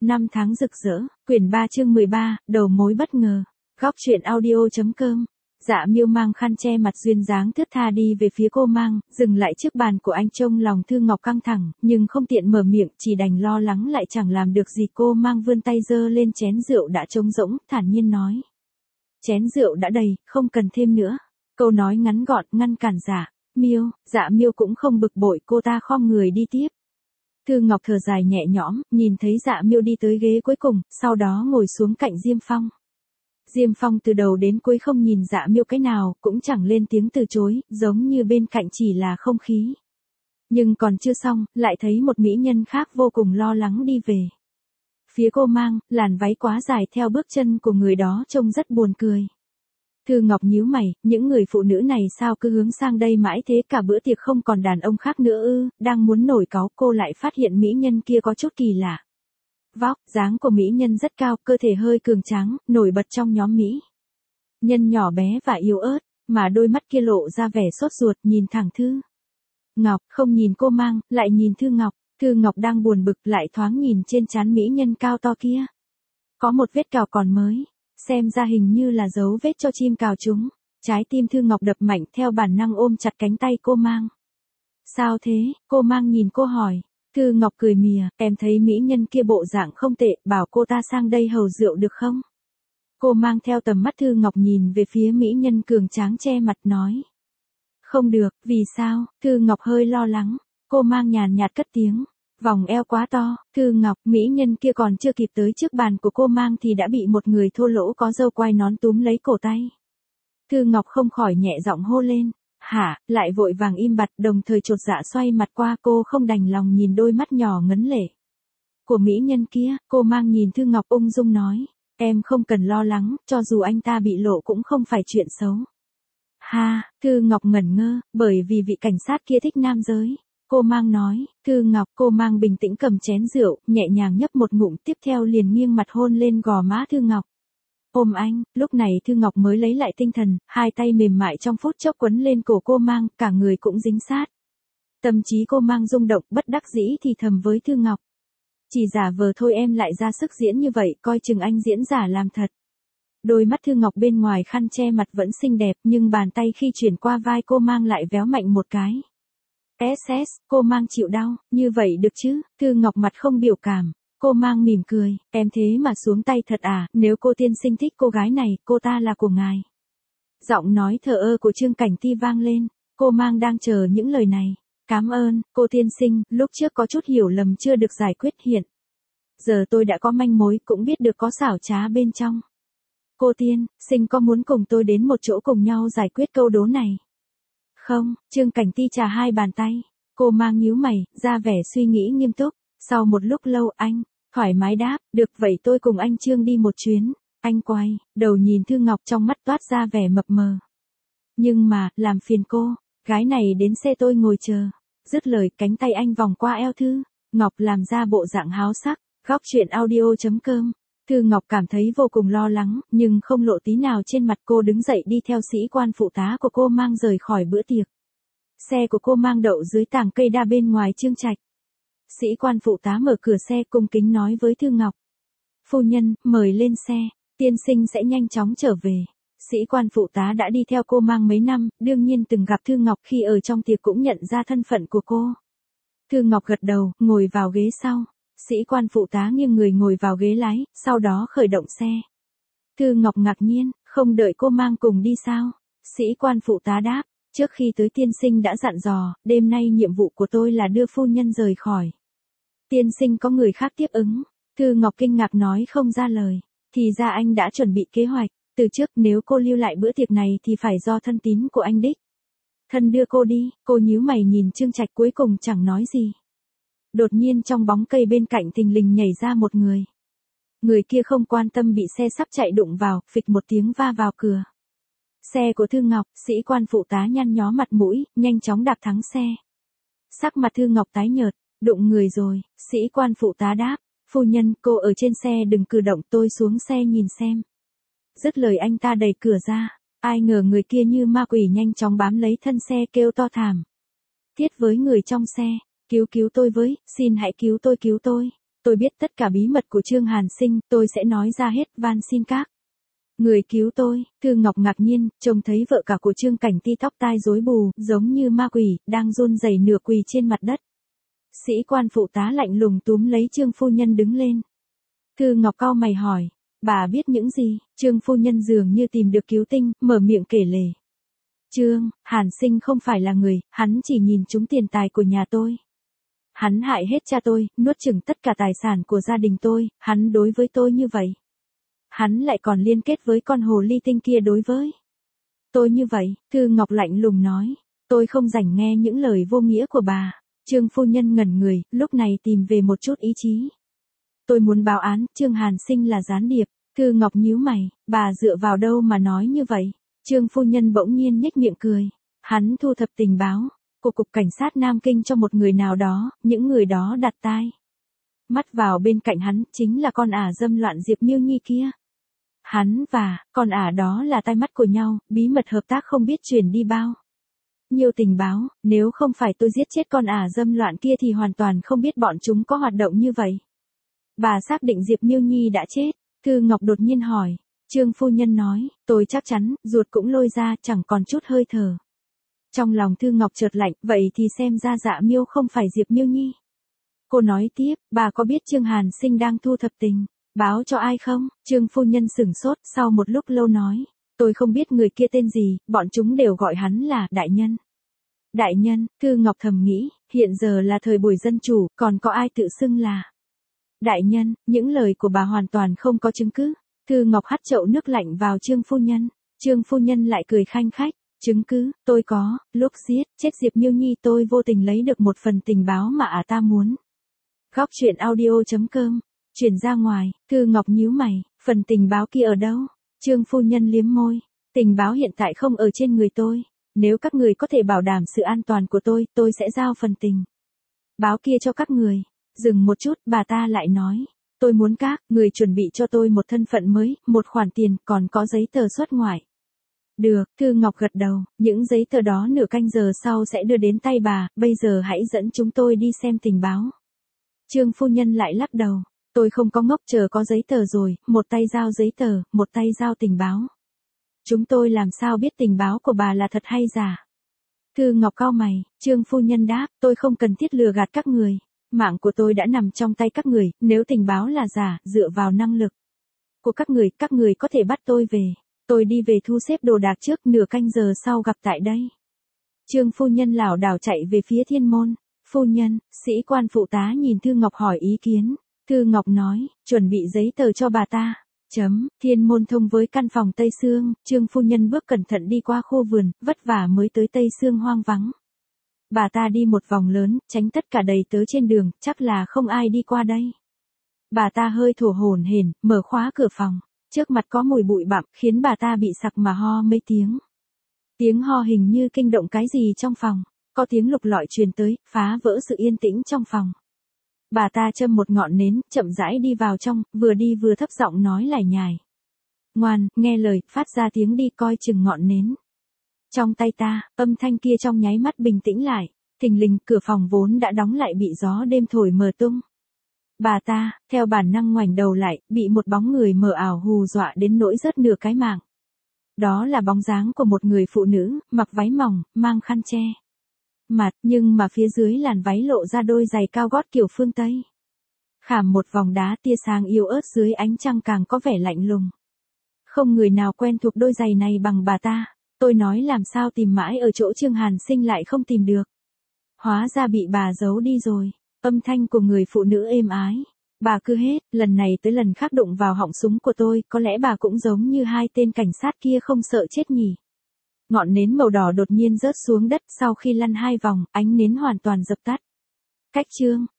Năm tháng rực rỡ, quyển 3 chương 13, đầu mối bất ngờ. Góc truyện audio.com. Dạ Miêu mang khăn che mặt duyên dáng thướt tha đi về phía cô Mang, dừng lại trước bàn của anh trông lòng Thư Ngọc căng thẳng, nhưng không tiện mở miệng, chỉ đành lo lắng lại chẳng làm được gì. Cô Mang vươn tay giơ lên chén rượu đã trống rỗng, thản nhiên nói. Chén rượu đã đầy, không cần thêm nữa. Câu nói ngắn gọn ngăn cản Dạ Miêu cũng không bực bội, cô ta khom người đi tiếp. Thư Ngọc thở dài nhẹ nhõm, nhìn thấy Dạ Miêu đi tới ghế cuối cùng, sau đó ngồi xuống cạnh Diêm Phong. Diêm Phong từ đầu đến cuối không nhìn Dạ Miêu cái nào, cũng chẳng lên tiếng từ chối, giống như bên cạnh chỉ là không khí. Nhưng còn chưa xong, lại thấy một mỹ nhân khác vô cùng lo lắng đi về. Phía cô Mang, làn váy quá dài theo bước chân của người đó trông rất buồn cười. Thư Ngọc nhíu mày, những người phụ nữ này sao cứ hướng sang đây mãi thế, cả bữa tiệc không còn đàn ông khác nữa ư? Đang muốn nổi cáu, cô lại phát hiện mỹ nhân kia có chút kỳ lạ. Vóc, dáng của mỹ nhân rất cao, cơ thể hơi cường tráng, nổi bật trong nhóm mỹ nhân nhỏ bé và yếu ớt, mà đôi mắt kia lộ ra vẻ sốt ruột, nhìn thẳng Thư Ngọc, không nhìn cô Mang, lại nhìn Thư Ngọc. Thư Ngọc đang buồn bực, lại thoáng nhìn trên trán mỹ nhân cao to kia. Có một vết cào còn mới. Xem ra hình như là dấu vết cho chim cào chúng. Trái tim Thư Ngọc đập mạnh, theo bản năng ôm chặt cánh tay cô Mang. Sao thế? Cô Mang nhìn cô hỏi. Thư Ngọc cười mỉa, em thấy mỹ nhân kia bộ dạng không tệ, bảo cô ta sang đây hầu rượu được không? Cô Mang theo tầm mắt Thư Ngọc nhìn về phía mỹ nhân cường tráng che mặt nói. Không được, vì sao? Thư Ngọc hơi lo lắng. Cô Mang nhàn nhạt cất tiếng. Vòng eo quá to. Thư Ngọc, mỹ nhân kia còn chưa kịp tới trước bàn của cô Mang thì đã bị một người thô lỗ có râu quai nón túm lấy cổ tay. Thư Ngọc không khỏi nhẹ giọng hô lên. Hả, lại vội vàng im bặt, đồng thời chột dạ xoay mặt qua. Cô không đành lòng nhìn đôi mắt nhỏ ngấn lệ của mỹ nhân kia. Cô Mang nhìn Thư Ngọc ung dung nói. Em không cần lo lắng, cho dù anh ta bị lộ cũng không phải chuyện xấu. Ha, Thư Ngọc ngẩn ngơ, bởi vì vị cảnh sát kia thích nam giới. Cô Mang nói. Thư Ngọc, cô Mang bình tĩnh cầm chén rượu, nhẹ nhàng nhấp một ngụm, tiếp theo liền nghiêng mặt hôn lên gò má Thư Ngọc. Ôm anh. Lúc này Thư Ngọc mới lấy lại tinh thần, hai tay mềm mại trong phút chốc quấn lên cổ cô Mang, cả người cũng dính sát. Tâm trí cô Mang rung động, bất đắc dĩ thì thầm với Thư Ngọc. Chỉ giả vờ thôi, em lại ra sức diễn như vậy, coi chừng anh diễn giả làm thật. Đôi mắt Thư Ngọc bên ngoài khăn che mặt vẫn xinh đẹp, nhưng bàn tay khi chuyển qua vai cô Mang lại véo mạnh một cái. SS, cô Mang chịu đau, như vậy được chứ? Thư Ngọc mặt không biểu cảm. Cô Mang mỉm cười, em thế mà xuống tay thật à? Nếu cô tiên sinh thích cô gái này, cô ta là của ngài. Giọng nói thờ ơ của Trương Cảnh Ti vang lên. Cô Mang đang chờ những lời này. Cảm ơn, cô tiên sinh, lúc trước có chút hiểu lầm chưa được giải quyết, hiện giờ tôi đã có manh mối, cũng biết được có xảo trá bên trong. Cô tiên sinh có muốn cùng tôi đến một chỗ cùng nhau giải quyết câu đố này? Không, Trương Cảnh Ti trà hai bàn tay. Cô Mang nhíu mày, ra vẻ suy nghĩ nghiêm túc. Sau một lúc lâu anh thoải mái đáp, được vậy tôi cùng anh Trương đi một chuyến. Anh quay đầu nhìn Thư Ngọc, trong mắt toát ra vẻ mập mờ. Nhưng mà, làm phiền cô, gái này đến xe tôi ngồi chờ. Dứt lời, cánh tay anh vòng qua eo Thư Ngọc làm ra bộ dạng háo sắc. Góc truyện audio.com. Thư Ngọc cảm thấy vô cùng lo lắng, nhưng không lộ tí nào trên mặt. Cô đứng dậy đi theo sĩ quan phụ tá của cô Mang rời khỏi bữa tiệc. Xe của cô Mang đậu dưới tàng cây đa bên ngoài Trương Trạch. Sĩ quan phụ tá mở cửa xe, cung kính nói với Thư Ngọc. Phu nhân, mời lên xe, tiên sinh sẽ nhanh chóng trở về. Sĩ quan phụ tá đã đi theo cô Mang mấy năm, đương nhiên từng gặp Thư Ngọc khi ở trong tiệc, cũng nhận ra thân phận của cô. Thư Ngọc gật đầu, ngồi vào ghế sau. Sĩ quan phụ tá nghiêng người ngồi vào ghế lái, sau đó khởi động xe. Thư Ngọc ngạc nhiên, không đợi cô Mang cùng đi sao? Sĩ quan phụ tá đáp, trước khi tới tiên sinh đã dặn dò, đêm nay nhiệm vụ của tôi là đưa phu nhân rời khỏi. Tiên sinh có người khác tiếp ứng. Thư Ngọc kinh ngạc nói không ra lời. Thì ra anh đã chuẩn bị kế hoạch, từ trước nếu cô lưu lại bữa tiệc này thì phải do thân tín của anh đích thân đưa cô đi. Cô nhíu mày nhìn Trương Trạch, cuối cùng chẳng nói gì. Đột nhiên trong bóng cây bên cạnh thình lình nhảy ra một người. Người kia không quan tâm bị xe sắp chạy đụng vào, phịch một tiếng va vào cửa xe của Thư Ngọc. Sĩ quan phụ tá nhăn nhó mặt mũi, nhanh chóng đạp thắng xe. Sắc mặt Thư Ngọc tái nhợt. Đụng người rồi. Sĩ quan phụ tá đáp, phu nhân, cô ở trên xe đừng cử động, tôi xuống xe nhìn xem. Dứt lời anh ta đẩy cửa ra. Ai ngờ người kia như ma quỷ nhanh chóng bám lấy thân xe, kêu to thảm thiết với người trong xe. Cứu tôi với, xin hãy cứu tôi. Tôi biết tất cả bí mật của Trương Hàn Sinh, tôi sẽ nói ra hết, van xin các người cứu tôi. Thư Ngọc ngạc nhiên, trông thấy vợ cả của Trương Cảnh Ti tóc tai rối bù, giống như ma quỷ, đang run rẩy nửa quỳ trên mặt đất. Sĩ quan phụ tá lạnh lùng túm lấy Trương phu nhân đứng lên. Thư Ngọc cau mày hỏi, bà biết những gì? Trương phu nhân dường như tìm được cứu tinh, mở miệng kể lể. Trương Hàn Sinh không phải là người, hắn chỉ nhìn trúng tiền tài của nhà tôi. Hắn hại hết cha tôi, nuốt chửng tất cả tài sản của gia đình tôi, hắn đối với tôi như vậy. Hắn lại còn liên kết với con hồ ly tinh kia đối với tôi như vậy. Thư Ngọc lạnh lùng nói, tôi không rảnh nghe những lời vô nghĩa của bà. Trương phu nhân ngẩn người, lúc này tìm về một chút ý chí. Tôi muốn báo án, Trương Hàn Sinh là gián điệp. Thư Ngọc nhíu mày, bà dựa vào đâu mà nói như vậy? Trương phu nhân bỗng nhiên nhếch miệng cười. Hắn thu thập tình báo của Cục Cảnh sát Nam Kinh cho một người nào đó, những người đó đặt tai mắt vào bên cạnh hắn, chính là con ả dâm loạn Diệp Miêu Nhi kia. Hắn và con ả đó là tai mắt của nhau, bí mật hợp tác không biết truyền đi bao nhiêu tình báo, nếu không phải tôi giết chết con ả dâm loạn kia thì hoàn toàn không biết bọn chúng có hoạt động như vậy. Bà xác định Diệp Miêu Nhi đã chết. Thư Ngọc đột nhiên hỏi. Trương phu nhân nói, tôi chắc chắn, ruột cũng lôi ra, chẳng còn chút hơi thở. Trong lòng Thư Ngọc chợt lạnh, vậy thì xem ra Dạ Miêu không phải Diệp Miêu Nhi. Cô nói tiếp, bà có biết Trương Hàn Sinh đang thu thập tình báo cho ai không? Trương phu nhân sửng sốt, sau một lúc lâu nói, tôi không biết người kia tên gì, bọn chúng đều gọi hắn là đại nhân. Đại nhân, Thư Ngọc thầm nghĩ, hiện giờ là thời buổi dân chủ, còn có ai tự xưng là đại nhân? Những lời của bà hoàn toàn không có chứng cứ. Thư Ngọc hắt chậu nước lạnh vào Trương phu nhân. Trương phu nhân lại cười khanh khách. Chứng cứ, tôi có, lúc giết chết Diệp Miêu Nhi tôi vô tình lấy được một phần tình báo mà ta muốn. Góc truyện audio.com, chuyển ra ngoài. Thư Ngọc nhíu mày, phần tình báo kia ở đâu? Trương phu nhân liếm môi. Tình báo hiện tại không ở trên người tôi. Nếu các người có thể bảo đảm sự an toàn của tôi sẽ giao phần tình báo kia cho các người. Dừng một chút, bà ta lại nói. Tôi muốn các người chuẩn bị cho tôi một thân phận mới, một khoản tiền, còn có giấy tờ xuất ngoại. Được, Thư Ngọc gật đầu, những giấy tờ đó nửa canh giờ sau sẽ đưa đến tay bà, bây giờ hãy dẫn chúng tôi đi xem tình báo. Trương phu nhân lại lắc đầu, tôi không có ngốc chờ có giấy tờ rồi, một tay giao giấy tờ, một tay giao tình báo. Chúng tôi làm sao biết tình báo của bà là thật hay giả? Thư Ngọc cau mày, Trương phu nhân đáp, tôi không cần thiết lừa gạt các người. Mạng của tôi đã nằm trong tay các người, nếu tình báo là giả, dựa vào năng lực của các người có thể bắt tôi về. Tôi đi về thu xếp đồ đạc trước, nửa canh giờ sau gặp tại đây. Trương phu nhân lảo đảo chạy về phía thiên môn. Phu nhân, sĩ quan phụ tá nhìn Thư Ngọc hỏi ý kiến. Thư Ngọc nói, chuẩn bị giấy tờ cho bà ta. Thiên môn thông với căn phòng Tây Sương, Trương phu nhân bước cẩn thận đi qua khu vườn, vất vả mới tới Tây Sương hoang vắng. Bà ta đi một vòng lớn, tránh tất cả đầy tớ trên đường, chắc là không ai đi qua đây. Bà ta hơi thở hổn hển, mở khóa cửa phòng. Trước mặt có mùi bụi bặm, khiến bà ta bị sặc mà ho mấy tiếng. Tiếng ho hình như kinh động cái gì trong phòng. Có tiếng lục lọi truyền tới, phá vỡ sự yên tĩnh trong phòng. Bà ta châm một ngọn nến, chậm rãi đi vào trong, vừa đi vừa thấp giọng nói lải nhải. Ngoan, nghe lời, phát ra tiếng đi, coi chừng ngọn nến. Trong tay ta, âm thanh kia trong nháy mắt bình tĩnh lại. Thình lình, cửa phòng vốn đã đóng lại bị gió đêm thổi mở tung. Bà ta, theo bản năng ngoảnh đầu lại, bị một bóng người mờ ảo hù dọa đến nỗi rớt nửa cái mạng. Đó là bóng dáng của một người phụ nữ, mặc váy mỏng, mang khăn che mặt, nhưng mà phía dưới làn váy lộ ra đôi giày cao gót kiểu phương Tây. Khảm một vòng đá, tia sáng yếu ớt dưới ánh trăng càng có vẻ lạnh lùng. Không người nào quen thuộc đôi giày này bằng bà ta. Tôi nói làm sao tìm mãi ở chỗ Trương Hàn Sinh lại không tìm được. Hóa ra bị bà giấu đi rồi. Âm thanh của người phụ nữ êm ái. Bà cứ hết, lần này tới lần khác đụng vào họng súng của tôi, có lẽ bà cũng giống như hai tên cảnh sát kia không sợ chết nhỉ. Ngọn nến màu đỏ đột nhiên rớt xuống đất, sau khi lăn hai vòng, ánh nến hoàn toàn dập tắt. Cách Trương